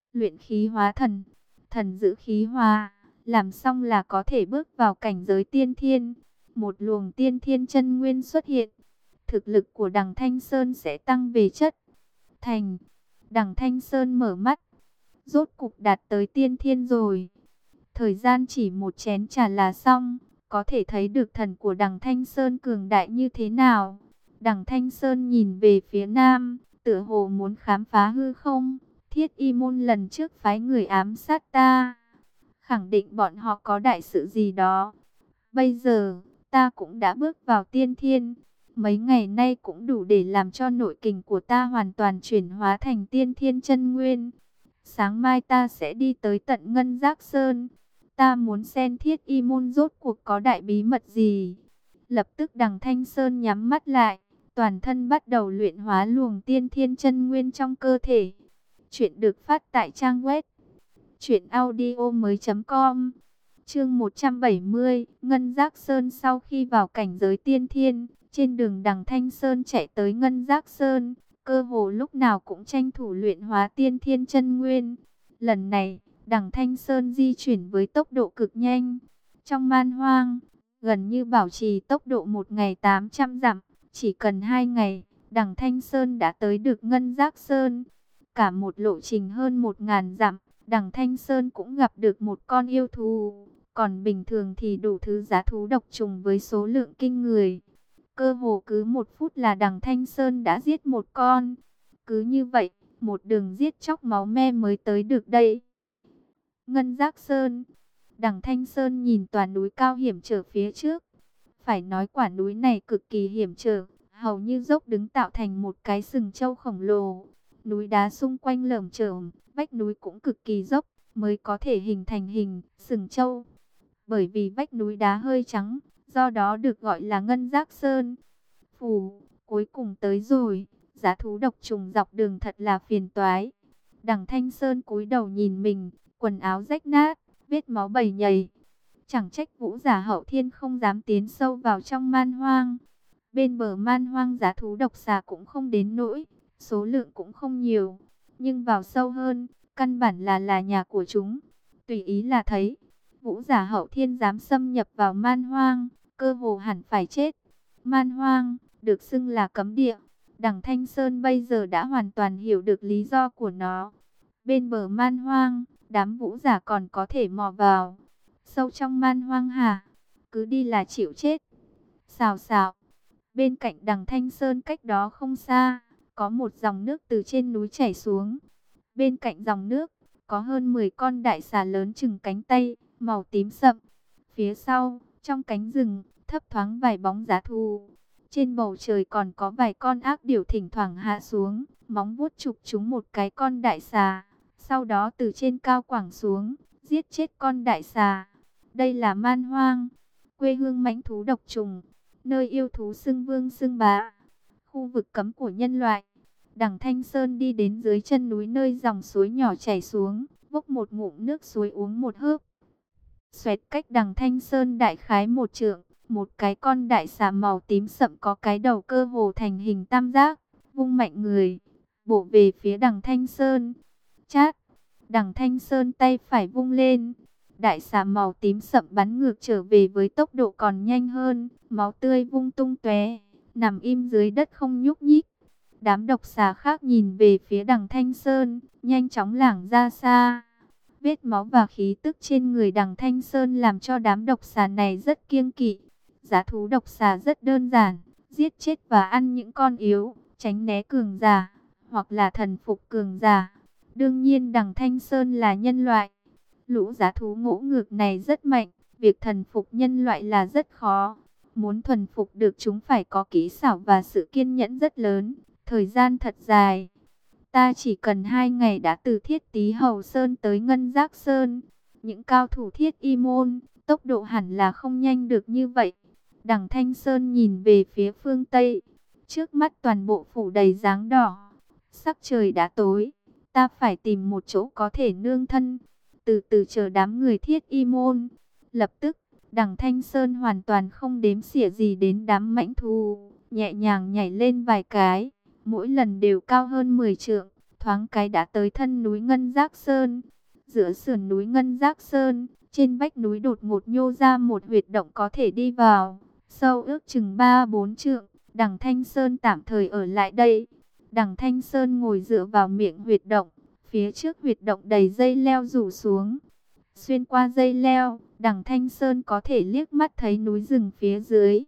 luyện khí hóa thần, thần giữ khí hóa, làm xong là có thể bước vào cảnh giới tiên thiên. Một luồng tiên thiên chân nguyên xuất hiện, thực lực của Đằng Thanh Sơn sẽ tăng về chất. Thành, Đằng Thanh Sơn mở mắt, rốt cục đạt tới tiên thiên rồi. Thời gian chỉ một chén trà là xong, có thể thấy được thần của Đằng Thanh Sơn cường đại như thế nào. Đằng Thanh Sơn nhìn về phía nam, tựa hồ muốn khám phá hư không. Thiết Y môn lần trước phái người ám sát ta, khẳng định bọn họ có đại sự gì đó. Bây giờ, ta cũng đã bước vào tiên thiên. Mấy ngày nay cũng đủ để làm cho nội kình của ta hoàn toàn chuyển hóa thành tiên thiên chân nguyên. Sáng mai ta sẽ đi tới tận Ngân Giác Sơn. Ta muốn xem Thiết Y môn rốt cuộc có đại bí mật gì. Lập tức Đằng Thanh Sơn nhắm mắt lại, toàn thân bắt đầu luyện hóa luồng tiên thiên chân nguyên trong cơ thể. Chuyện được phát tại trang web truyệnaudiomoi.com. Chương 170, Ngân Giác Sơn. Sau khi vào cảnh giới tiên thiên, trên đường Đằng Thanh Sơn chạy tới Ngân Giác Sơn, cơ hồ lúc nào cũng tranh thủ luyện hóa tiên thiên chân nguyên. Lần này, Đằng Thanh Sơn di chuyển với tốc độ cực nhanh. Trong man hoang, gần như bảo trì tốc độ một ngày 800 dặm, chỉ cần 2 ngày, Đằng Thanh Sơn đã tới được Ngân Giác Sơn. Cả một lộ trình hơn 1000 dặm, Đằng Thanh Sơn cũng gặp được một con yêu thú. Còn bình thường thì đủ thứ giá thú độc trùng với số lượng kinh người. Cơ hồ cứ 1 phút là Đằng Thanh Sơn đã giết một con. Cứ như vậy, một đường giết chóc máu me mới tới được đây. Ngân Giác Sơn. Đằng Thanh Sơn nhìn toàn núi cao hiểm trở phía trước. Phải nói quả núi này cực kỳ hiểm trở, hầu như dốc đứng tạo thành một cái sừng trâu khổng lồ. Núi đá xung quanh lởm chởm, vách núi cũng cực kỳ dốc, mới có thể hình thành hình sừng trâu. Bởi vì vách núi đá hơi trắng, do đó được gọi là Ngân Giác Sơn. Phù, cuối cùng tới rồi, giá thú độc trùng dọc đường thật là phiền toái. Đằng Thanh Sơn cúi đầu nhìn mình, quần áo rách nát, vết máu bầy nhầy. Chẳng trách Vũ Giả Hậu Thiên không dám tiến sâu vào trong man hoang. Bên bờ man hoang giá thú độc xà cũng không đến nỗi, số lượng cũng không nhiều. Nhưng vào sâu hơn, căn bản là nhà của chúng. Tùy ý là thấy, Vũ Giả Hậu Thiên dám xâm nhập vào man hoang, cơ hồ hẳn phải chết. Man hoang, được xưng là cấm địa. Đằng Thanh Sơn bây giờ đã hoàn toàn hiểu được lý do của nó. Bên bờ man hoang, đám vũ giả còn có thể mò vào. Sâu trong man hoang hả? Cứ đi là chịu chết. Xào xào. Bên cạnh Đằng Thanh Sơn cách đó không xa, có một dòng nước từ trên núi chảy xuống. Bên cạnh dòng nước, có hơn 10 con đại xà lớn chừng cánh tay, màu tím sậm. Phía sau, trong cánh rừng, thấp thoáng vài bóng dã thú. Trên bầu trời còn có vài con ác điểu thỉnh thoảng hạ xuống, móng vuốt chụp trúng một cái con đại xà. Sau đó từ trên cao quẳng xuống, giết chết con đại xà. Đây là man hoang, quê hương mãnh thú độc trùng, nơi yêu thú xưng vương xưng bá, khu vực cấm của nhân loại. Đằng Thanh Sơn đi đến dưới chân núi nơi dòng suối nhỏ chảy xuống, vốc một ngụm nước suối uống một hớp. Xoẹt, cách Đằng Thanh Sơn đại khái 1 trượng, một cái con đại xà màu tím sậm có cái đầu cơ hồ thành hình tam giác, vung mạnh người, bổ về phía Đằng Thanh Sơn. Chát, Đằng Thanh Sơn tay phải vung lên, đại xà màu tím sậm bắn ngược trở về với tốc độ còn nhanh hơn, máu tươi vung tung tóe, nằm im dưới đất không nhúc nhích. Đám độc xà khác nhìn về phía Đằng Thanh Sơn, nhanh chóng lảng ra xa. Vết máu và khí tức trên người Đằng Thanh Sơn làm cho đám độc xà này rất kiêng kỵ. Giá thú độc xà rất đơn giản, giết chết và ăn những con yếu, tránh né cường giả, hoặc là thần phục cường giả. Đương nhiên Đằng Thanh Sơn là nhân loại. Lũ giá thú ngỗ ngược này rất mạnh, việc thần phục nhân loại là rất khó. Muốn thuần phục được chúng phải có kỹ xảo và sự kiên nhẫn rất lớn, thời gian thật dài. Ta chỉ cần 2 ngày đã từ Thiết Tý Hầu Sơn tới Ngân Giác Sơn. Những cao thủ Thiết Y môn, tốc độ hẳn là không nhanh được như vậy. Đằng Thanh Sơn nhìn về phía phương Tây. Trước mắt toàn bộ phủ đầy dáng đỏ. Sắc trời đã tối. Ta phải tìm một chỗ có thể nương thân. Từ từ chờ đám người Thiết Y môn. Lập tức, Đằng Thanh Sơn hoàn toàn không đếm xỉa gì đến đám mãnh thú. Nhẹ nhàng nhảy lên vài cái. Mỗi lần đều cao hơn 10 trượng. thoáng cái đã tới thân núi Ngân Giác Sơn. Giữa sườn núi Ngân Giác Sơn, trên vách núi đột ngột nhô ra một huyệt động có thể đi vào, sâu ước chừng 3-4 trượng. Đằng Thanh Sơn tạm thời ở lại đây. Đằng Thanh Sơn ngồi dựa vào miệng huyệt động, phía trước huyệt động đầy dây leo rủ xuống. Xuyên qua dây leo, Đằng Thanh Sơn có thể liếc mắt thấy núi rừng phía dưới.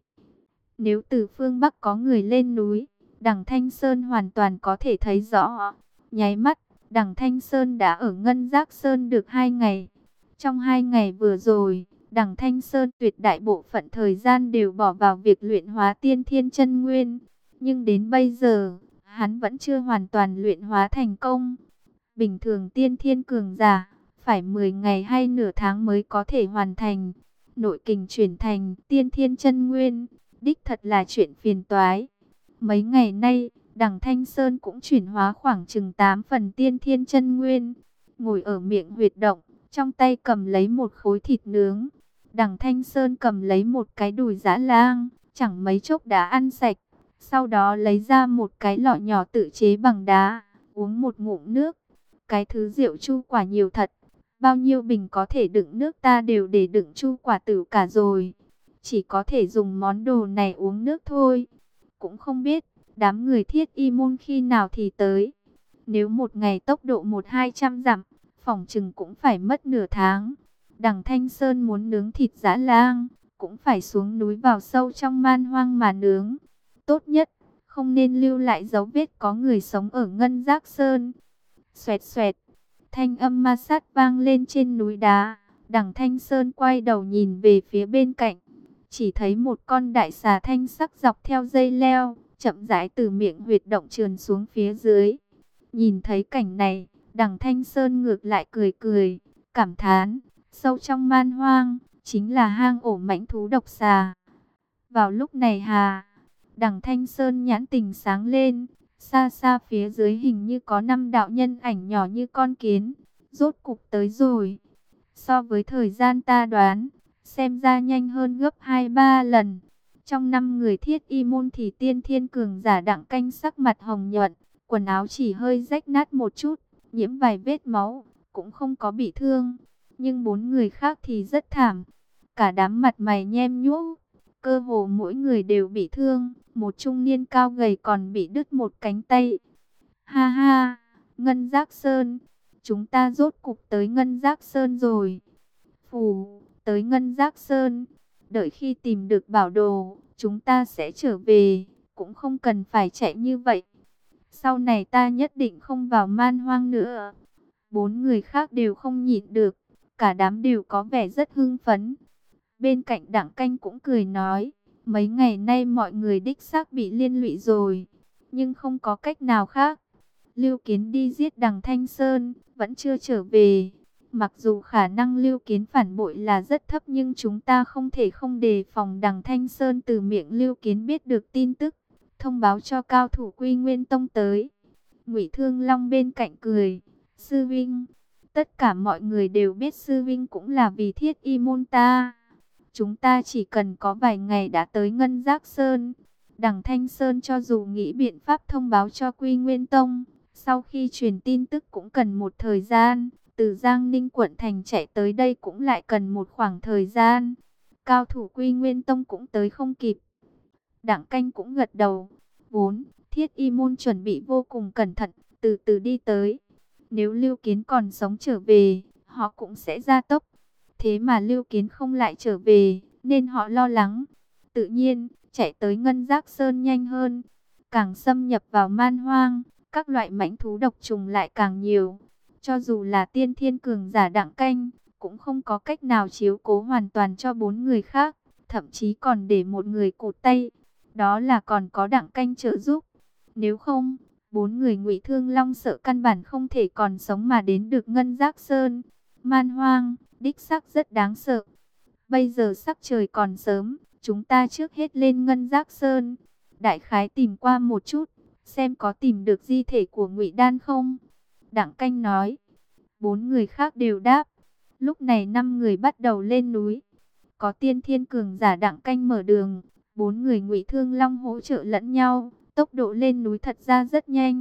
Nếu từ phương Bắc có người lên núi, Đằng Thanh Sơn hoàn toàn có thể thấy rõ. Nháy mắt, Đằng Thanh Sơn đã ở Ngân Giác Sơn được 2 ngày. Trong 2 ngày vừa rồi, Đằng Thanh Sơn tuyệt đại bộ phận thời gian đều bỏ vào việc luyện hóa tiên thiên chân nguyên. Nhưng đến bây giờ, hắn vẫn chưa hoàn toàn luyện hóa thành công. Bình thường tiên thiên cường giả, phải 10 ngày hay nửa tháng mới có thể hoàn thành. Nội kình chuyển thành tiên thiên chân nguyên, đích thật là chuyện phiền toái. Mấy ngày nay, Đằng Thanh Sơn cũng chuyển hóa khoảng chừng 8 phần tiên thiên chân nguyên. Ngồi ở miệng huyệt động, trong tay cầm lấy một khối thịt nướng. Đằng Thanh Sơn cầm lấy một cái đùi dã lang, chẳng mấy chốc đã ăn sạch. Sau đó lấy ra một cái lọ nhỏ tự chế bằng đá, uống một ngụm nước. Cái thứ rượu chu quả nhiều thật. Bao nhiêu bình có thể đựng nước ta đều để đựng chu quả tử cả rồi. Chỉ có thể dùng món đồ này uống nước thôi. Cũng không biết đám người Thiết Y môn khi nào thì tới. Nếu một ngày tốc độ 100-200 dặm, phỏng chừng cũng phải mất nửa tháng. Đằng Thanh Sơn muốn nướng thịt dã lang, cũng phải xuống núi vào sâu trong man hoang mà nướng. Tốt nhất, không nên lưu lại dấu vết có người sống ở Ngân Giác Sơn. Xoẹt xoẹt, thanh âm ma sát vang lên trên núi đá. Đằng Thanh Sơn quay đầu nhìn về phía bên cạnh. Chỉ thấy một con đại xà thanh sắc dọc theo dây leo, chậm rãi từ miệng huyệt động trườn xuống phía dưới. Nhìn thấy cảnh này, Đằng Thanh Sơn ngược lại cười cười, cảm thán, sâu trong man hoang, chính là hang ổ mãnh thú độc xà. Vào lúc này Đằng Thanh Sơn nhãn tình sáng lên, xa xa phía dưới hình như có 5 đạo nhân ảnh nhỏ như con kiến, rốt cục tới rồi. So với thời gian ta đoán, xem ra nhanh hơn gấp 2-3 lần. Trong 5 người Thiết Y môn thì tiên thiên cường giả Đặng Canh sắc mặt hồng nhuận, quần áo chỉ hơi rách nát một chút, nhiễm vài vết máu, cũng không có bị thương. Nhưng 4 người khác thì rất thảm, cả đám mặt mày nhem nhuốc, cơ hồ mỗi người đều bị thương. Một trung niên cao gầy còn bị đứt một cánh tay. Ha ha, Ngân Giác Sơn, chúng ta rốt cục tới Ngân Giác Sơn rồi. Phù, tới Ngân Giác Sơn, đợi khi tìm được bảo đồ, chúng ta sẽ trở về, cũng không cần phải chạy như vậy. Sau này ta nhất định không vào man hoang nữa. 4 người khác đều không nhịn được, cả đám đều có vẻ rất hưng phấn. Bên cạnh Đặng Canh cũng cười nói, mấy ngày nay mọi người đích xác bị liên lụy rồi, nhưng không có cách nào khác. Lưu Kiến đi giết Đằng Thanh Sơn, vẫn chưa trở về. Mặc dù khả năng Lưu Kiến phản bội là rất thấp, nhưng chúng ta không thể không đề phòng Đằng Thanh Sơn từ miệng Lưu Kiến biết được tin tức, thông báo cho cao thủ Quy Nguyên Tông tới. Ngụy Thương Long bên cạnh cười, sư vinh, tất cả mọi người đều biết sư vinh cũng là vì Thiết Y môn ta. Chúng ta chỉ cần có vài ngày đã tới Ngân Giác Sơn. Đằng Thanh Sơn cho dù nghĩ biện pháp thông báo cho Quy Nguyên Tông, sau khi truyền tin tức cũng cần một thời gian. Từ Giang Ninh quận thành chạy tới đây cũng lại cần một khoảng thời gian. Cao thủ Quy Nguyên Tông cũng tới không kịp. Đặng Canh cũng gật đầu. 4. Thiết Y môn chuẩn bị vô cùng cẩn thận, từ từ đi tới. Nếu Lưu Kiến còn sống trở về, họ cũng sẽ gia tốc. Thế mà Lưu Kiến không lại trở về, nên họ lo lắng. Tự nhiên, chạy tới Ngân Giác Sơn nhanh hơn. Càng xâm nhập vào man hoang, các loại mãnh thú độc trùng lại càng nhiều. Cho dù là tiên thiên cường giả Đặng Canh, cũng không có cách nào chiếu cố hoàn toàn cho 4 người khác. Thậm chí còn để một người cụt tay. Đó là còn có Đặng Canh trợ giúp. Nếu không, 4 người Ngụy Thương Long sợ căn bản không thể còn sống mà đến được Ngân Giác Sơn. Man hoang, đích xác rất đáng sợ. Bây giờ sắc trời còn sớm, chúng ta trước hết lên Ngân Giác Sơn. Đại khái tìm qua một chút, xem có tìm được di thể của Ngụy Đan không. Đặng Canh nói. 4 người khác đều đáp. Lúc này 5 người bắt đầu lên núi. Có tiên thiên cường giả Đặng Canh mở đường, 4 người Ngụy Thương Long hỗ trợ lẫn nhau. Tốc độ lên núi thật ra rất nhanh.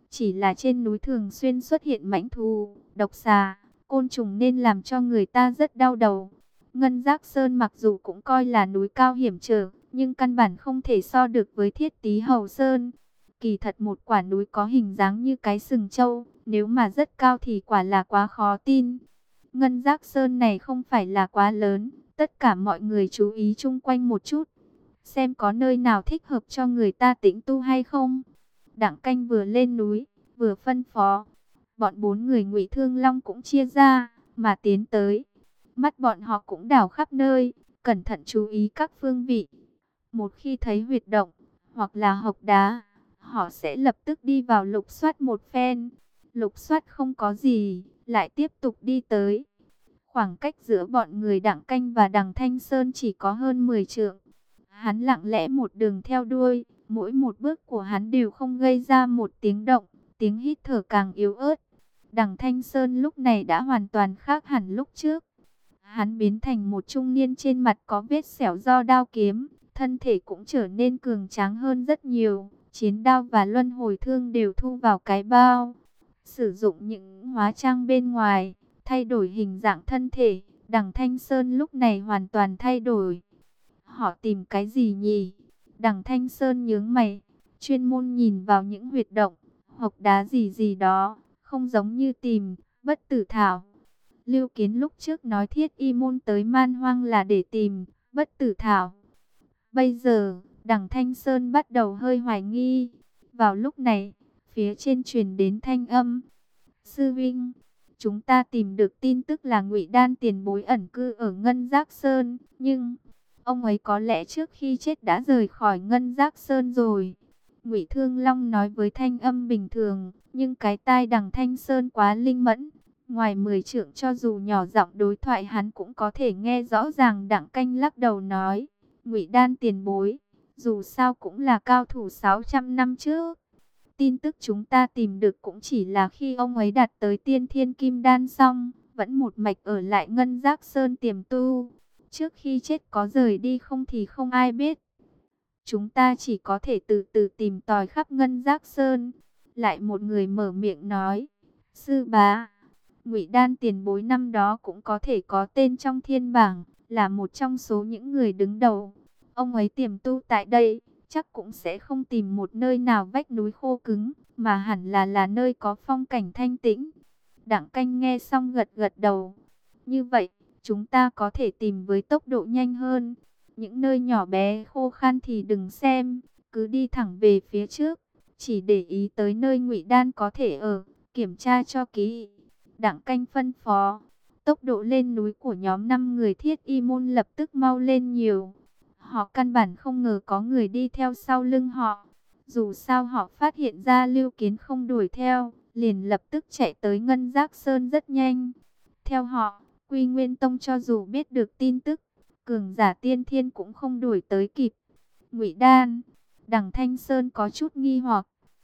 Chỉ là trên núi thường xuyên xuất hiện mãnh thú, độc xà, côn trùng nên làm cho người ta rất đau đầu. Ngân Giác Sơn mặc dù cũng coi là núi cao hiểm trở, nhưng căn bản không thể so được với Thiết Tý Hầu Sơn. Kỳ thật một quả núi có hình dáng như cái sừng trâu, nếu mà rất cao thì quả là quá khó tin. Ngân Giác Sơn này không phải là quá lớn, tất cả mọi người chú ý chung quanh một chút, xem có nơi nào thích hợp cho người ta tĩnh tu hay không. Đặng Canh vừa lên núi, vừa phân phó, bọn 4 người Ngụy Thương Long cũng chia ra, mà tiến tới. Mắt bọn họ cũng đảo khắp nơi, cẩn thận chú ý các phương vị. Một khi thấy huyệt động, hoặc là hộc đá, họ sẽ lập tức đi vào lục soát một phen. Lục soát không có gì, lại tiếp tục đi tới. Khoảng cách giữa bọn người Đặng Canh và Đằng Thanh Sơn chỉ có hơn 10 trượng. Hắn lặng lẽ một đường theo đuôi, mỗi một bước của hắn đều không gây ra một tiếng động, tiếng hít thở càng yếu ớt. Đằng Thanh Sơn lúc này đã hoàn toàn khác hẳn lúc trước. Hắn biến thành một trung niên trên mặt có vết sẹo do đao kiếm, thân thể cũng trở nên cường tráng hơn rất nhiều. Chiến đao và luân hồi thương đều thu vào cái bao. Sử dụng những hóa trang bên ngoài, thay đổi hình dạng thân thể. Đằng Thanh Sơn lúc này hoàn toàn thay đổi. Họ tìm cái gì nhỉ? Đằng Thanh Sơn nhướng mày, chuyên môn nhìn vào những huyệt động, hộc đá gì gì đó, không giống như tìm bất tử thảo. Lưu Kiến lúc trước nói Thiết Y môn tới Man Hoang là để tìm bất tử thảo. Bây giờ, Đằng Thanh Sơn bắt đầu hơi hoài nghi. Vào lúc này, phía trên truyền đến thanh âm. Sư Vinh, chúng ta tìm được tin tức là Ngụy Đan tiền bối ẩn cư ở Ngân Giác Sơn, nhưng ông ấy có lẽ trước khi chết đã rời khỏi Ngân Giác Sơn rồi. Ngụy Thương Long nói với thanh âm bình thường, nhưng cái tai Đằng Thanh Sơn quá linh mẫn. Ngoài 10 trượng cho dù nhỏ giọng đối thoại hắn cũng có thể nghe rõ ràng. Đặng Canh lắc đầu nói, Ngụy Đan tiền bối, dù sao cũng là cao thủ 600 năm trước. Tin tức chúng ta tìm được cũng chỉ là khi ông ấy đạt tới tiên thiên kim đan xong, vẫn một mạch ở lại Ngân Giác Sơn tiềm tu. Trước khi chết có rời đi không thì không ai biết. Chúng ta chỉ có thể từ từ tìm tòi khắp Ngân Giác Sơn. Lại một người mở miệng nói, sư bá, Ngụy Đan tiền bối năm đó cũng có thể có tên trong thiên bảng, là một trong số những người đứng đầu. Ông ấy tiềm tu tại đây, chắc cũng sẽ không tìm một nơi nào vách núi khô cứng, mà hẳn là nơi có phong cảnh thanh tĩnh. Đặng Canh nghe xong gật gật đầu. Như vậy, chúng ta có thể tìm với tốc độ nhanh hơn. Những nơi nhỏ bé khô khan thì đừng xem, cứ đi thẳng về phía trước. Chỉ để ý tới nơi Ngụy Đan có thể ở, kiểm tra cho kỹ. Đặng Canh phân phó. Tốc độ lên núi của nhóm 5 người Thiết Y môn lập tức mau lên nhiều. Họ căn bản không ngờ có người đi theo sau lưng họ. Dù sao họ phát hiện ra Lưu Kiến không đuổi theo, liền lập tức chạy tới Ngân Giác Sơn rất nhanh. Theo họ, Quy Nguyên Tông cho dù biết được tin tức, cường giả tiên thiên cũng không đuổi tới kịp. Ngụy Đan, Đằng Thanh Sơn có chút nghi hoặc.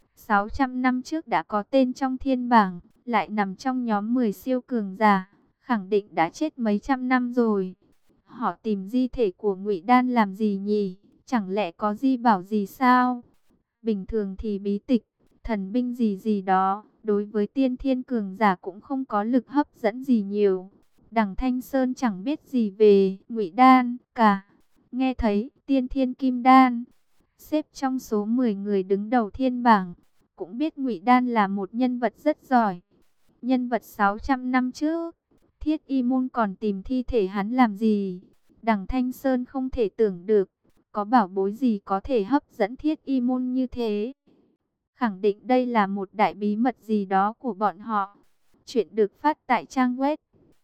600 năm trước đã có tên trong thiên bảng, lại nằm trong nhóm 10 siêu cường giả, khẳng định đã chết mấy trăm năm rồi. Họ tìm di thể của Ngụy Đan làm gì nhỉ? Chẳng lẽ có di bảo gì sao? Bình thường thì bí tịch, thần binh gì gì đó, đối với tiên thiên cường giả cũng không có lực hấp dẫn gì nhiều. Đằng Thanh Sơn chẳng biết gì về Ngụy Đan cả. Nghe thấy tiên thiên kim đan, xếp trong số 10 người đứng đầu thiên bảng, cũng biết Ngụy Đan là một nhân vật rất giỏi. Nhân vật 600 năm trước, Thiết Y môn còn tìm thi thể hắn làm gì? Đằng Thanh Sơn không thể tưởng được, có bảo bối gì có thể hấp dẫn Thiết Y môn như thế. Khẳng định đây là một đại bí mật gì đó của bọn họ. Chuyện được phát tại trang web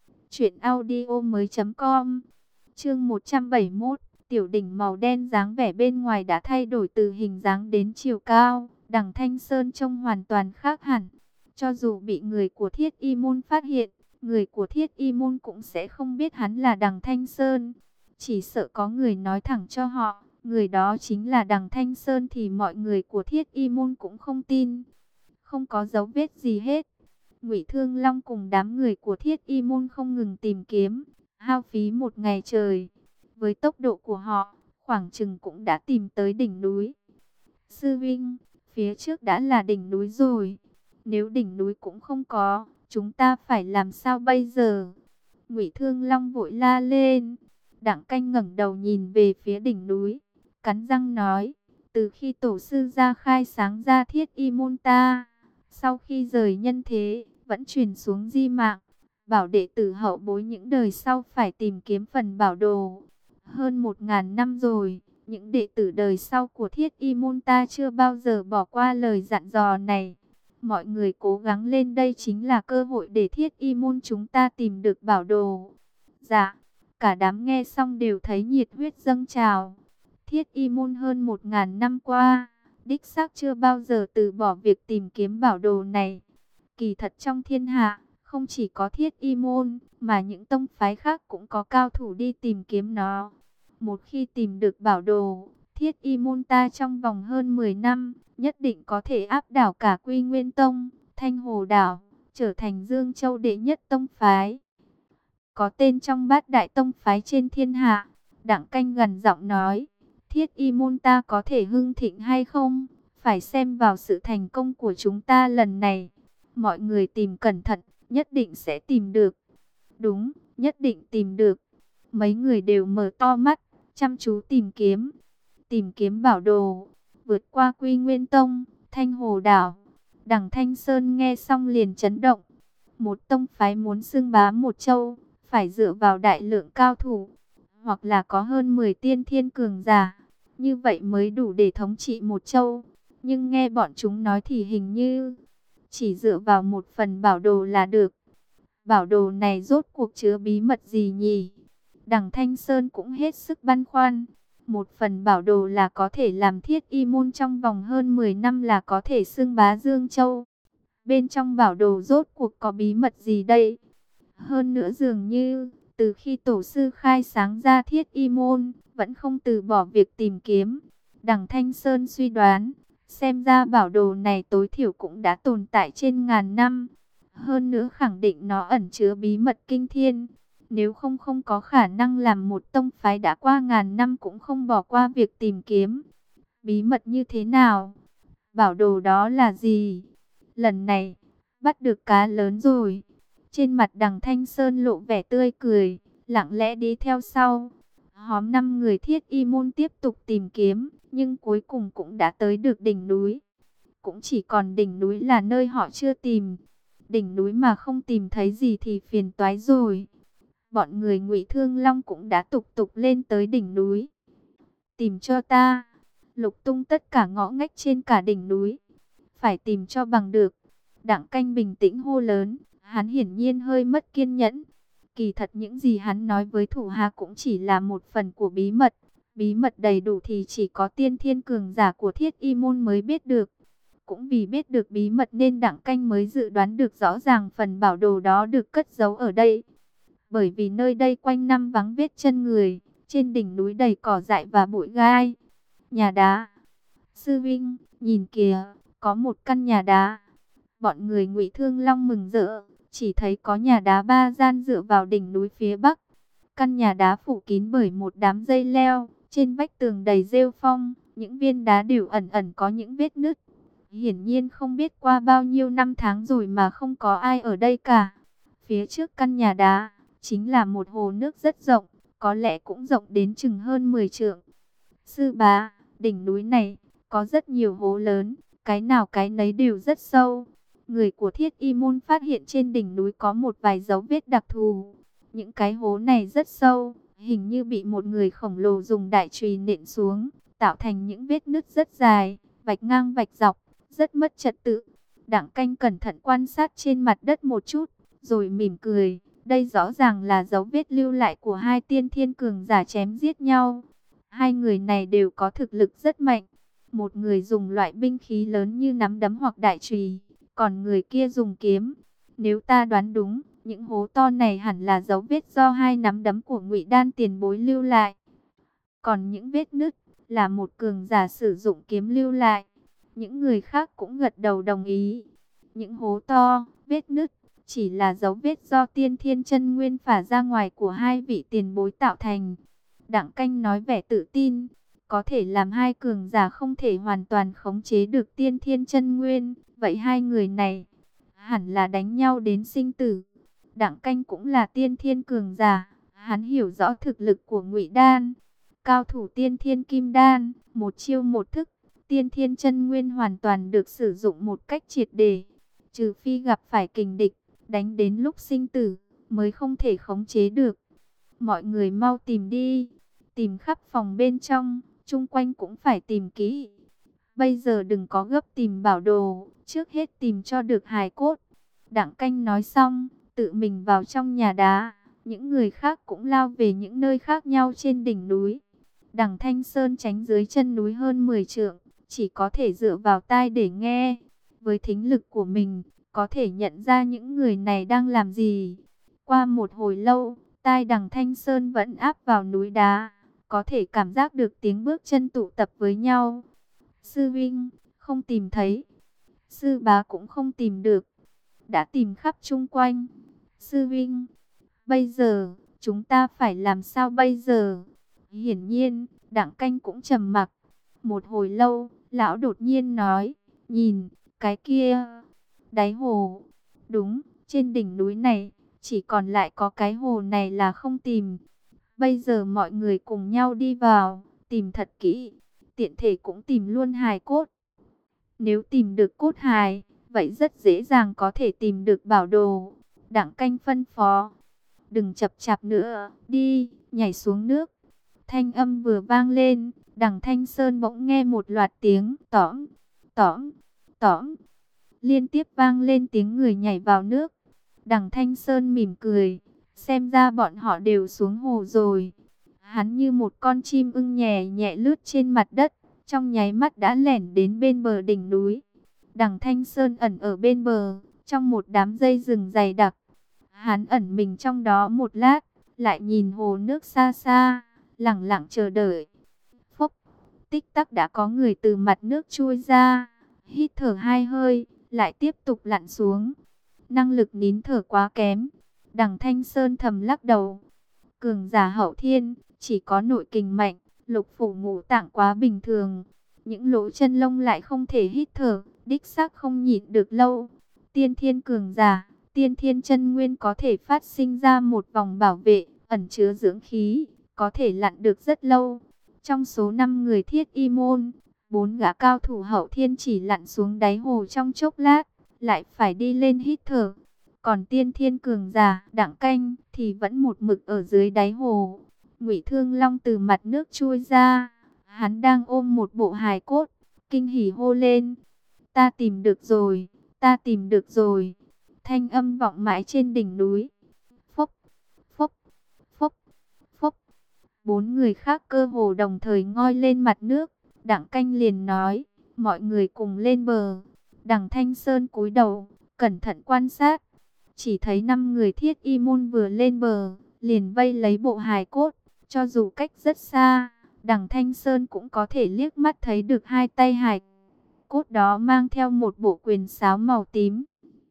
truyệnaudiomoi.com. Chương 171, tiểu đỉnh màu đen dáng vẻ bên ngoài đã thay đổi từ hình dáng đến chiều cao. Đằng Thanh Sơn trông hoàn toàn khác hẳn. Cho dù bị người của Thiết Y môn phát hiện, người của Thiết Y môn cũng sẽ không biết hắn là Đằng Thanh Sơn. Chỉ sợ có người nói thẳng cho họ, người đó chính là Đằng Thanh Sơn thì mọi người của Thiết Y môn cũng không tin. Không có dấu vết gì hết. Ngụy Thương Long cùng đám người của Thiết Y môn không ngừng tìm kiếm, hao phí một ngày trời. Với tốc độ của họ, khoảng chừng cũng đã tìm tới đỉnh núi. Sư Vinh, phía trước đã là đỉnh núi rồi. Nếu đỉnh núi cũng không có, chúng ta phải làm sao bây giờ? Ngụy Thương Long vội la lên. Đặng Canh ngẩng đầu nhìn về phía đỉnh núi, cắn răng nói, từ khi tổ sư ra khai sáng ra Thiết Y môn ta, sau khi rời nhân thế, vẫn truyền xuống di mạng, bảo đệ tử hậu bối những đời sau phải tìm kiếm phần bảo đồ. Hơn 1000 năm rồi, những đệ tử đời sau của Thiết Y môn ta chưa bao giờ bỏ qua lời dặn dò này. Mọi người cố gắng lên, đây chính là cơ hội để Thiết Y môn chúng ta tìm được bảo đồ. Dạ, cả đám nghe xong đều thấy nhiệt huyết dâng trào. Thiết Y môn hơn 1000 năm qua, đích xác chưa bao giờ từ bỏ việc tìm kiếm bảo đồ này. Kỳ thật trong thiên hạ, không chỉ có Thiết Y môn, mà những tông phái khác cũng có cao thủ đi tìm kiếm nó. Một khi tìm được bảo đồ, Thiết Y môn ta trong vòng hơn 10 năm, nhất định có thể áp đảo cả Quy Nguyên Tông, Thanh Hồ Đảo, trở thành Dương Châu đệ nhất tông phái, có tên trong bát đại tông phái trên thiên hạ. Đặng Canh gần giọng nói, Thiết Y môn ta có thể hưng thịnh hay không, phải xem vào sự thành công của chúng ta lần này. Mọi người tìm cẩn thận, nhất định sẽ tìm được. Đúng, nhất định tìm được. Mấy người đều mở to mắt, chăm chú tìm kiếm. Tìm kiếm bảo đồ, vượt qua Quy Nguyên Tông, Thanh Hồ Đảo. Đằng Thanh Sơn nghe xong liền chấn động. Một tông phái muốn xưng bá một châu, phải dựa vào đại lượng cao thủ, hoặc là có hơn 10 tiên thiên cường giả, như vậy mới đủ để thống trị một châu. Nhưng nghe bọn chúng nói thì hình như chỉ dựa vào một phần bảo đồ là được. Bảo đồ này rốt cuộc chứa bí mật gì nhỉ? Đằng Thanh Sơn cũng hết sức băn khoăn. Một phần bảo đồ là có thể làm Thiết Y môn trong vòng hơn 10 năm là có thể xưng bá Dương Châu. Bên trong bảo đồ rốt cuộc có bí mật gì đây? Hơn nữa dường như, từ khi tổ sư khai sáng ra Thiết Y môn, vẫn không từ bỏ việc tìm kiếm. Đằng Thanh Sơn suy đoán, xem ra bảo đồ này tối thiểu cũng đã tồn tại trên ngàn năm. Hơn nữa khẳng định nó ẩn chứa bí mật kinh thiên. Nếu không có khả năng làm một tông phái đã qua ngàn năm cũng không bỏ qua việc tìm kiếm. Bí mật như thế nào? Bảo đồ đó là gì? Lần này, bắt được cá lớn rồi. Trên mặt Đằng Thanh Sơn lộ vẻ tươi cười, lặng lẽ đi theo sau. Nhóm 5 người Thiết Y môn tiếp tục tìm kiếm, nhưng cuối cùng cũng đã tới được đỉnh núi. Cũng chỉ còn đỉnh núi là nơi họ chưa tìm. Đỉnh núi mà không tìm thấy gì thì phiền toái rồi. Bọn người Ngụy Thương Long cũng đã tục tục lên tới đỉnh núi. Tìm cho ta, lục tung tất cả ngõ ngách trên cả đỉnh núi. Phải tìm cho bằng được. Đặng Canh bình tĩnh hô lớn, hắn hiển nhiên hơi mất kiên nhẫn. Kỳ thật những gì hắn nói với thủ hạ cũng chỉ là một phần của bí mật. Bí mật đầy đủ thì chỉ có tiên thiên cường giả của Thiết Y môn mới biết được. Cũng vì biết được bí mật nên Đặng Canh mới dự đoán được rõ ràng phần bảo đồ đó được cất giấu ở đây. Bởi vì nơi đây quanh năm vắng vết chân người, trên đỉnh núi đầy cỏ dại và bụi gai. Nhà đá. Sư Vinh, nhìn kìa, có một căn nhà đá. Bọn người Ngụy Thương Long mừng rỡ, chỉ thấy có nhà đá 3 gian dựa vào đỉnh núi phía bắc. Căn nhà đá phủ kín bởi một đám dây leo, trên vách tường đầy rêu phong, những viên đá đều ẩn ẩn có những vết nứt. Hiển nhiên không biết qua bao nhiêu năm tháng rồi mà không có ai ở đây cả. Phía trước căn nhà đá, chính là một hồ nước rất rộng, có lẽ cũng rộng đến chừng hơn 10 trượng. Sư bá, đỉnh núi này, có rất nhiều hố lớn, cái nào cái nấy đều rất sâu. Người của Thiết Y môn phát hiện trên đỉnh núi có một vài dấu vết đặc thù. Những cái hố này rất sâu, hình như bị một người khổng lồ dùng đại chùy nện xuống, tạo thành những vết nứt rất dài, vạch ngang vạch dọc, rất mất trật tự. Đặng Canh cẩn thận quan sát trên mặt đất một chút, rồi mỉm cười. Đây rõ ràng là dấu vết lưu lại của hai tiên thiên cường giả chém giết nhau. Hai người này đều có thực lực rất mạnh. Một người dùng loại binh khí lớn như nắm đấm hoặc đại chùy, còn người kia dùng kiếm. Nếu ta đoán đúng, những hố to này hẳn là dấu vết do hai nắm đấm của Ngụy Đan tiền bối lưu lại. Còn những vết nứt là một cường giả sử dụng kiếm lưu lại. Những người khác cũng gật đầu đồng ý. Những hố to, vết nứt chỉ là dấu vết do tiên thiên chân nguyên phả ra ngoài của hai vị tiền bối tạo thành. Đặng Canh nói vẻ tự tin, có thể làm hai cường giả không thể hoàn toàn khống chế được tiên thiên chân nguyên. Vậy hai người này, hẳn là đánh nhau đến sinh tử. Đặng Canh cũng là tiên thiên cường giả, hắn hiểu rõ thực lực của Ngụy Đan, cao thủ tiên thiên kim đan, một chiêu một thức, tiên thiên chân nguyên hoàn toàn được sử dụng một cách triệt để. Trừ phi gặp phải kình địch, đánh đến lúc sinh tử, mới không thể khống chế được. Mọi người mau tìm đi, tìm khắp phòng bên trong, chung quanh cũng phải tìm kỹ. Bây giờ đừng có gấp tìm bảo đồ, trước hết tìm cho được hài cốt. Đặng Canh nói xong, tự mình vào trong nhà đá, những người khác cũng lao về những nơi khác nhau trên đỉnh núi. Đằng Thanh Sơn tránh dưới chân núi hơn 10 trượng, chỉ có thể dựa vào tai để nghe. Với thính lực của mình, có thể nhận ra những người này đang làm gì. Qua một hồi lâu, tai Đằng Thanh Sơn vẫn áp vào núi đá, có thể cảm giác được tiếng bước chân tụ tập với nhau. Sư Vinh, không tìm thấy. Sư Bá cũng không tìm được. Đã tìm khắp chung quanh. Sư Vinh, bây giờ, chúng ta phải làm sao bây giờ? Hiển nhiên, Đặng Canh cũng trầm mặc. Một hồi lâu, lão đột nhiên nói, nhìn, cái kia, đáy hồ. Đúng, trên đỉnh núi này, chỉ còn lại có cái hồ này là không tìm. Bây giờ mọi người cùng nhau đi vào, tìm thật kỹ, tiện thể cũng tìm luôn hài cốt. Nếu tìm được cốt hài, vậy rất dễ dàng có thể tìm được bảo đồ. Đặng Canh phân phó, đừng chập chạp nữa, đi, nhảy xuống nước. Thanh âm vừa vang lên, Đằng Thanh Sơn bỗng nghe một loạt tiếng tõm, tõm, tõm. Liên tiếp vang lên tiếng người nhảy vào nước. Đằng Thanh Sơn mỉm cười, xem ra bọn họ đều xuống hồ rồi. Hắn như một con chim ưng nhẹ nhẹ lướt trên mặt đất, trong nháy mắt đã lẻn đến bên bờ đỉnh núi. Đằng Thanh Sơn ẩn ở bên bờ, trong một đám dây rừng dày đặc. Hắn ẩn mình trong đó một lát, lại nhìn hồ nước xa xa, lặng lặng chờ đợi. Phốc, tích tắc đã có người từ mặt nước chui ra, hít thở hai hơi, lại tiếp tục lặn xuống. Năng lực nín thở quá kém. Đằng Thanh Sơn thầm lắc đầu. Cường giả hậu thiên, chỉ có nội kình mạnh, lục phủ ngũ tạng quá bình thường. Những lỗ chân lông lại không thể hít thở, đích xác không nhịn được lâu. Tiên thiên cường giả, tiên thiên chân nguyên có thể phát sinh ra một vòng bảo vệ, ẩn chứa dưỡng khí, có thể lặn được rất lâu. Trong số 5 người Thiết Y môn, 4 gã cao thủ hậu thiên chỉ lặn xuống đáy hồ trong chốc lát, lại phải đi lên hít thở. Còn tiên thiên cường giả, Đặng Canh, thì vẫn một mực ở dưới đáy hồ. Ngụy Thương Long từ mặt nước chui ra, hắn đang ôm một bộ hài cốt, kinh hỉ hô lên. Ta tìm được rồi, ta tìm được rồi. Thanh âm vọng mãi trên đỉnh núi. Phốc, phốc, phốc, phốc. 4 người khác cơ hồ đồng thời ngoi lên mặt nước. Đặng Canh liền nói, mọi người cùng lên bờ. Đằng Thanh Sơn cúi đầu, cẩn thận quan sát. Chỉ thấy 5 người Thiết Y môn vừa lên bờ, liền vây lấy bộ hài cốt. Cho dù cách rất xa, Đằng Thanh Sơn cũng có thể liếc mắt thấy được hai tay hài cốt đó mang theo một bộ quyền sáo màu tím.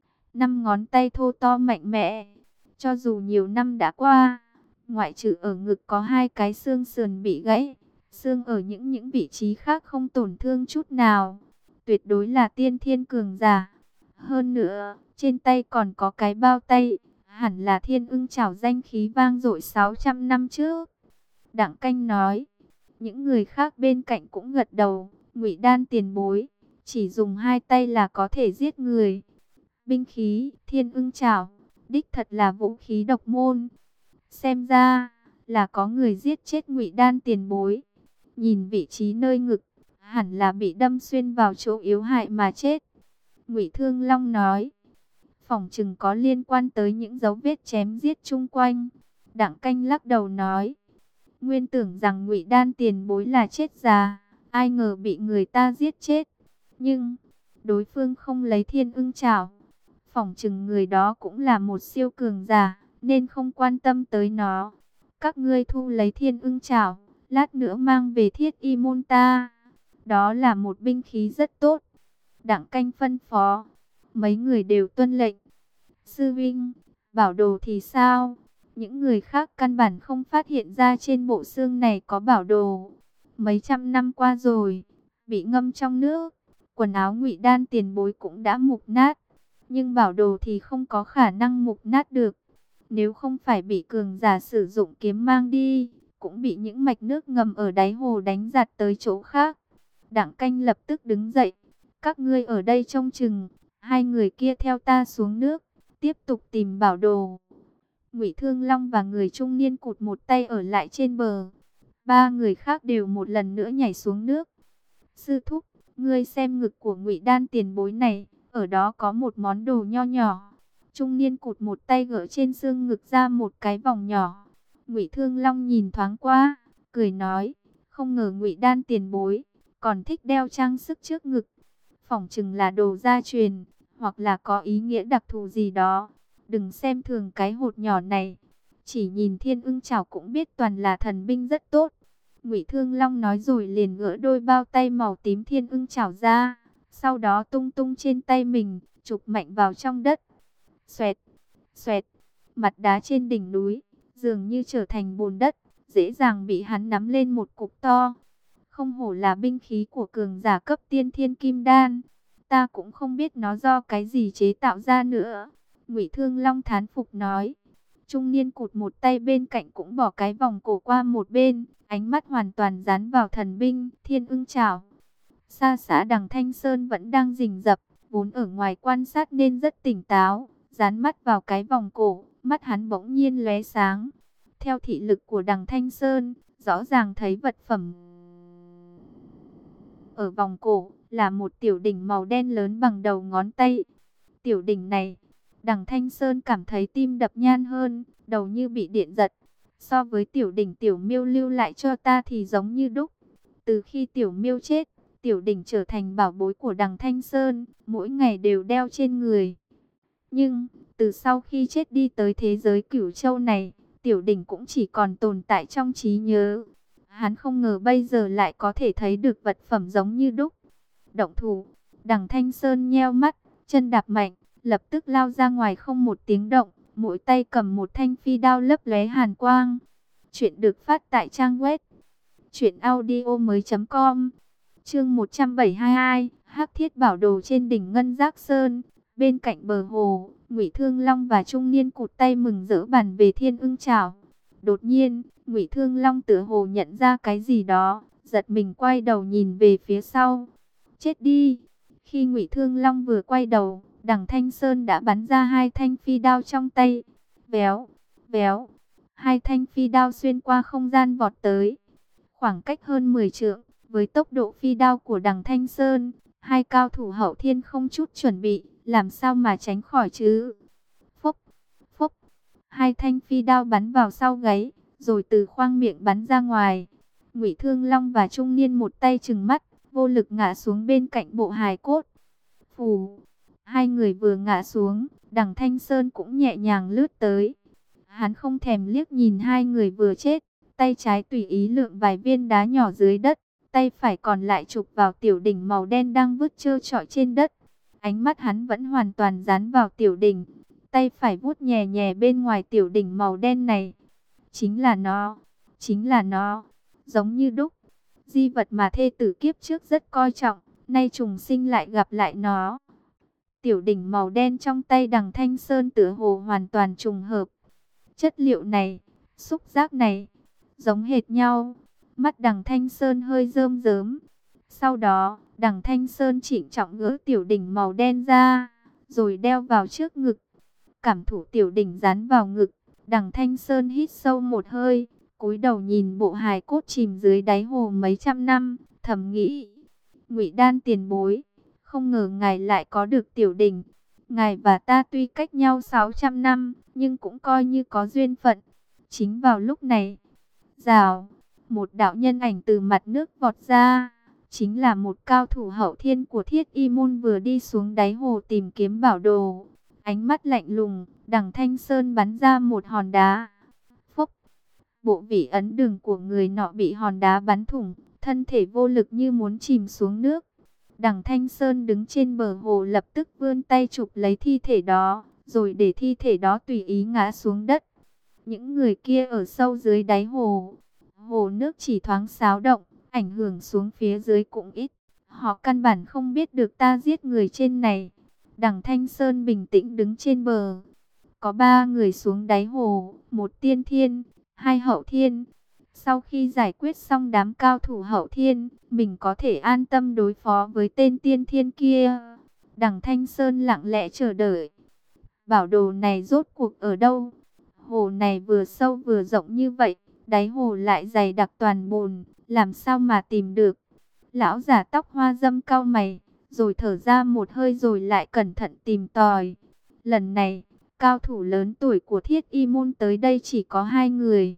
5 ngón tay thô to mạnh mẽ. Cho dù nhiều năm đã qua, ngoại trừ ở ngực có 2 cái xương sườn bị gãy, xương ở những vị trí khác không tổn thương chút nào. Tuyệt đối là tiên thiên cường giả. Hơn nữa, trên tay còn có cái bao tay, hẳn là Thiên Ưng Chảo danh khí vang dội 600 năm trước. Đặng Canh nói, những người khác bên cạnh cũng gật đầu. Ngụy Đan tiền bối, chỉ dùng 2 tay là có thể giết người. Binh khí Thiên Ưng Chảo, đích thật là vũ khí độc môn. Xem ra là có người giết chết Ngụy Đan tiền bối. Nhìn vị trí nơi ngực, hẳn là bị đâm xuyên vào chỗ yếu hại mà chết. Ngụy Thương Long nói, phỏng chừng có liên quan tới những dấu vết chém giết chung quanh. Đặng Canh lắc đầu nói, nguyên tưởng rằng Ngụy Đan tiền bối là chết già, ai ngờ bị người ta giết chết. Nhưng đối phương không lấy Thiên Ưng Chảo, phỏng chừng người đó cũng là một siêu cường giả, nên không quan tâm tới nó. Các ngươi thu lấy Thiên Ưng Chảo, lát nữa mang về Thiết Y môn ta. Đó là một binh khí rất tốt. Đặng Canh phân phó, mấy người đều tuân lệnh. Sư Vinh, bảo đồ thì sao? Những người khác căn bản không phát hiện ra trên bộ xương này có bảo đồ. Mấy trăm năm qua rồi, bị ngâm trong nước, quần áo Ngụy Đan tiền bối cũng đã mục nát. nhưng bảo đồ thì không có khả năng mục nát được. Nếu không phải bị cường giả sử dụng kiếm mang đi, cũng bị những mạch nước ngầm ở đáy hồ đánh giạt tới chỗ khác. Đặng Canh lập tức đứng dậy. Các ngươi ở đây trông chừng, hai người kia theo ta xuống nước, tiếp tục tìm bảo đồ. Ngụy Thương Long và người trung niên cụt một tay ở lại trên bờ. Ba người khác đều một lần nữa nhảy xuống nước. Sư thúc, ngươi xem ngực của Ngụy Đan tiền bối này, ở đó có một món đồ nho nhỏ. Trung niên cụt một tay gỡ trên xương ngực ra một cái vòng nhỏ. Ngụy Thương Long nhìn thoáng qua, cười nói, không ngờ Ngụy Đan tiền bối còn thích đeo trang sức trước ngực. Phỏng chừng là đồ gia truyền, hoặc là có ý nghĩa đặc thù gì đó. Đừng xem thường cái hột nhỏ này, chỉ nhìn thiên ưng chảo cũng biết toàn là thần binh rất tốt. Ngụy Thương Long nói rồi liền gỡ đôi bao tay màu tím thiên ưng chảo ra, sau đó tung tung trên tay mình, chụp mạnh vào trong đất. Xoẹt, xoẹt, mặt đá trên đỉnh núi dường như trở thành bùn đất, dễ dàng bị hắn nắm lên một cục to. Không hổ là binh khí của cường giả cấp tiên thiên kim đan, ta cũng không biết nó do cái gì chế tạo ra nữa. Ngụy Thương Long thán phục nói. Trung niên cụt một tay bên cạnh cũng bỏ cái vòng cổ qua một bên, ánh mắt hoàn toàn dán vào thần binh thiên ưng chảo. Xa xã Đằng Thanh Sơn vẫn đang rình rập, vốn ở ngoài quan sát nên rất tỉnh táo, dán mắt vào cái vòng cổ, mắt hắn bỗng nhiên lóe sáng. Theo thị lực của Đằng Thanh Sơn, rõ ràng thấy vật phẩm ở vòng cổ là một tiểu đỉnh màu đen lớn bằng đầu ngón tay. Tiểu đỉnh này, Đằng Thanh Sơn cảm thấy tim đập nhanh hơn, đầu như bị điện giật. So với tiểu đỉnh tiểu miêu lưu lại cho ta thì giống như đúc. Từ khi tiểu miêu chết, tiểu đỉnh trở thành bảo bối của Đằng Thanh Sơn, mỗi ngày đều đeo trên người. Nhưng, từ sau khi chết đi tới thế giới Cửu Châu này, tiểu đỉnh cũng chỉ còn tồn tại trong trí nhớ. Hắn không ngờ bây giờ lại có thể thấy được vật phẩm giống như đúc. Động thủ, Đằng Thanh Sơn nheo mắt, chân đạp mạnh, lập tức lao ra ngoài không một tiếng động, mỗi tay cầm một thanh phi đao lấp lóe hàn quang. Chuyện được phát tại trang web truyệnaudiomoi.com. Chương 172, Hắc Thiết Bảo Đồ trên đỉnh Ngân Giác Sơn. Bên cạnh bờ hồ, Ngụy Thương Long và trung niên cụt tay mừng rỡ bàn về thiên ưng chảo. Đột nhiên, Ngụy Thương Long tựa hồ nhận ra cái gì đó, giật mình quay đầu nhìn về phía sau. Chết đi! Khi Ngụy Thương Long vừa quay đầu, Đằng Thanh Sơn đã bắn ra hai thanh phi đao trong tay. Véo, véo, hai thanh phi đao xuyên qua không gian vọt tới. Khoảng cách hơn 10 trượng, với tốc độ phi đao của Đằng Thanh Sơn, hai cao thủ hậu thiên không chút chuẩn bị, làm sao mà tránh khỏi chứ? Phốc, phốc, hai thanh phi đao bắn vào sau gáy, rồi từ khoang miệng bắn ra ngoài. Ngụy Thương Long và trung niên một tay trừng mắt, vô lực ngã xuống bên cạnh bộ hài cốt. Phù, hai người vừa ngã xuống, Đằng Thanh Sơn cũng nhẹ nhàng lướt tới. Hắn không thèm liếc nhìn hai người vừa chết, tay trái tùy ý lượm vài viên đá nhỏ dưới đất, tay phải còn lại chụp vào tiểu đỉnh màu đen đang vứt trơ trọi trên đất. Ánh mắt hắn vẫn hoàn toàn dán vào tiểu đỉnh, tay phải vuốt nhẹ nhẹ bên ngoài tiểu đỉnh màu đen này. Chính là nó, chính là nó, giống như đúc. Di vật mà thê tử kiếp trước rất coi trọng, nay trùng sinh lại gặp lại nó. Tiểu đỉnh màu đen trong tay Đằng Thanh Sơn tựa hồ hoàn toàn trùng hợp. Chất liệu này, xúc giác này, giống hệt nhau. Mắt Đằng Thanh Sơn hơi rơm rớm. Sau đó, Đằng Thanh Sơn trịnh trọng gỡ tiểu đỉnh màu đen ra, rồi đeo vào trước ngực. Cảm thụ tiểu đỉnh dán vào ngực, Đằng Thanh Sơn hít sâu một hơi, cúi đầu nhìn bộ hài cốt chìm dưới đáy hồ mấy trăm năm, thầm nghĩ: Ngụy Đan tiền bối, không ngờ ngài lại có được tiểu đỉnh. Ngài và ta tuy cách nhau 600 năm, nhưng cũng coi như có duyên phận. Chính vào lúc này, rào, một đạo nhân ảnh từ mặt nước vọt ra. Chính là một cao thủ hậu thiên của Thiết Y Môn vừa đi xuống đáy hồ tìm kiếm bảo đồ. Ánh mắt lạnh lùng, Đằng Thanh Sơn bắn ra một hòn đá. Phốc, bộ vị ấn đường của người nọ bị hòn đá bắn thủng, thân thể vô lực như muốn chìm xuống nước. Đằng Thanh Sơn đứng trên bờ hồ lập tức vươn tay chụp lấy thi thể đó, rồi để thi thể đó tùy ý ngã xuống đất. Những người kia ở sâu dưới đáy hồ, hồ nước chỉ thoáng xáo động, ảnh hưởng xuống phía dưới cũng ít. Họ căn bản không biết được ta giết người trên này. Đằng Thanh Sơn bình tĩnh đứng trên bờ. Có 3 người xuống đáy hồ, 1 tiên thiên, 2 hậu thiên. Sau khi giải quyết xong đám cao thủ hậu thiên, mình có thể an tâm đối phó với tên tiên thiên kia. Đằng Thanh Sơn lặng lẽ chờ đợi. Bảo đồ này rốt cuộc ở đâu? Hồ này vừa sâu vừa rộng như vậy, đáy hồ lại dày đặc toàn bùn, làm sao mà tìm được? Lão già tóc hoa râm cau mày, rồi thở ra một hơi rồi lại cẩn thận tìm tòi. Lần này, cao thủ lớn tuổi của Thiết Y môn tới đây chỉ có 2 người.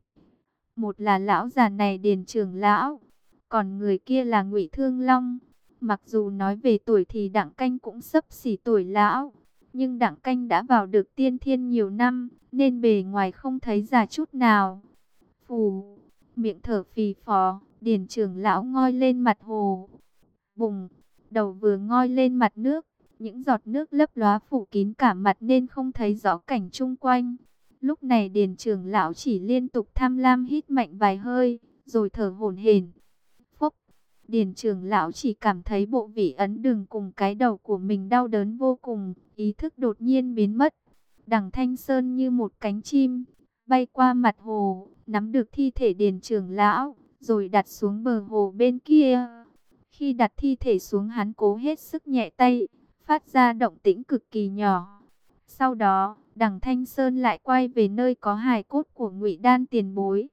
Một là lão già này Điền trưởng lão, còn người kia là Ngụy Thương Long. Mặc dù nói về tuổi thì Đặng Canh cũng xấp xỉ tuổi lão, nhưng Đặng Canh đã vào được tiên thiên nhiều năm, nên bề ngoài không thấy già chút nào. Phù, miệng thở phì phò, Điền trưởng lão ngoi lên mặt hồ. Bùng, đầu vừa ngoi lên mặt nước, những giọt nước lấp lóa phủ kín cả mặt nên không thấy rõ cảnh chung quanh. Lúc này Điền trưởng lão chỉ liên tục tham lam hít mạnh vài hơi, rồi thở hổn hển. Phốc, Điền trưởng lão chỉ cảm thấy bộ vị ấn đường cùng cái đầu của mình đau đớn vô cùng, ý thức đột nhiên biến mất. Đằng Thanh Sơn như một cánh chim, bay qua mặt hồ, nắm được thi thể Điền trưởng lão, rồi đặt xuống bờ hồ bên kia. Khi đặt thi thể xuống hắn cố hết sức nhẹ tay, phát ra động tĩnh cực kỳ nhỏ. Sau đó, Đằng Thanh Sơn lại quay về nơi có hài cốt của Ngụy Đan tiền bối.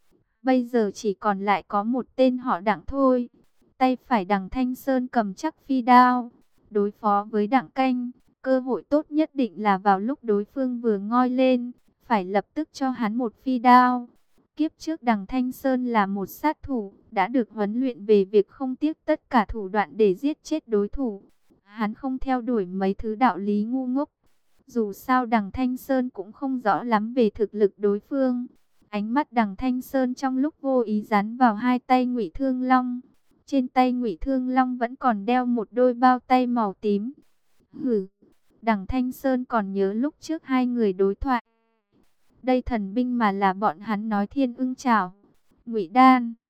Bây giờ chỉ còn lại có một tên họ Đặng thôi. Tay phải Đằng Thanh Sơn cầm chắc phi đao. Đối phó với Đặng Canh, cơ hội tốt nhất định là vào lúc đối phương vừa ngoi lên, phải lập tức cho hắn một phi đao. Kiếp trước Đằng Thanh Sơn là một sát thủ, đã được huấn luyện về việc không tiếc tất cả thủ đoạn để giết chết đối thủ. Hắn không theo đuổi mấy thứ đạo lý ngu ngốc. Dù sao Đằng Thanh Sơn cũng không rõ lắm về thực lực đối phương. Ánh mắt Đằng Thanh Sơn trong lúc vô ý dán vào 2 tay Ngụy Thương Long. Trên tay Ngụy Thương Long vẫn còn đeo một đôi bao tay màu tím. Hử, Đằng Thanh Sơn còn nhớ lúc trước 2 người đối thoại. Đây thần binh mà là bọn hắn nói Thiên Ưng Chảo, Ngụy Đan,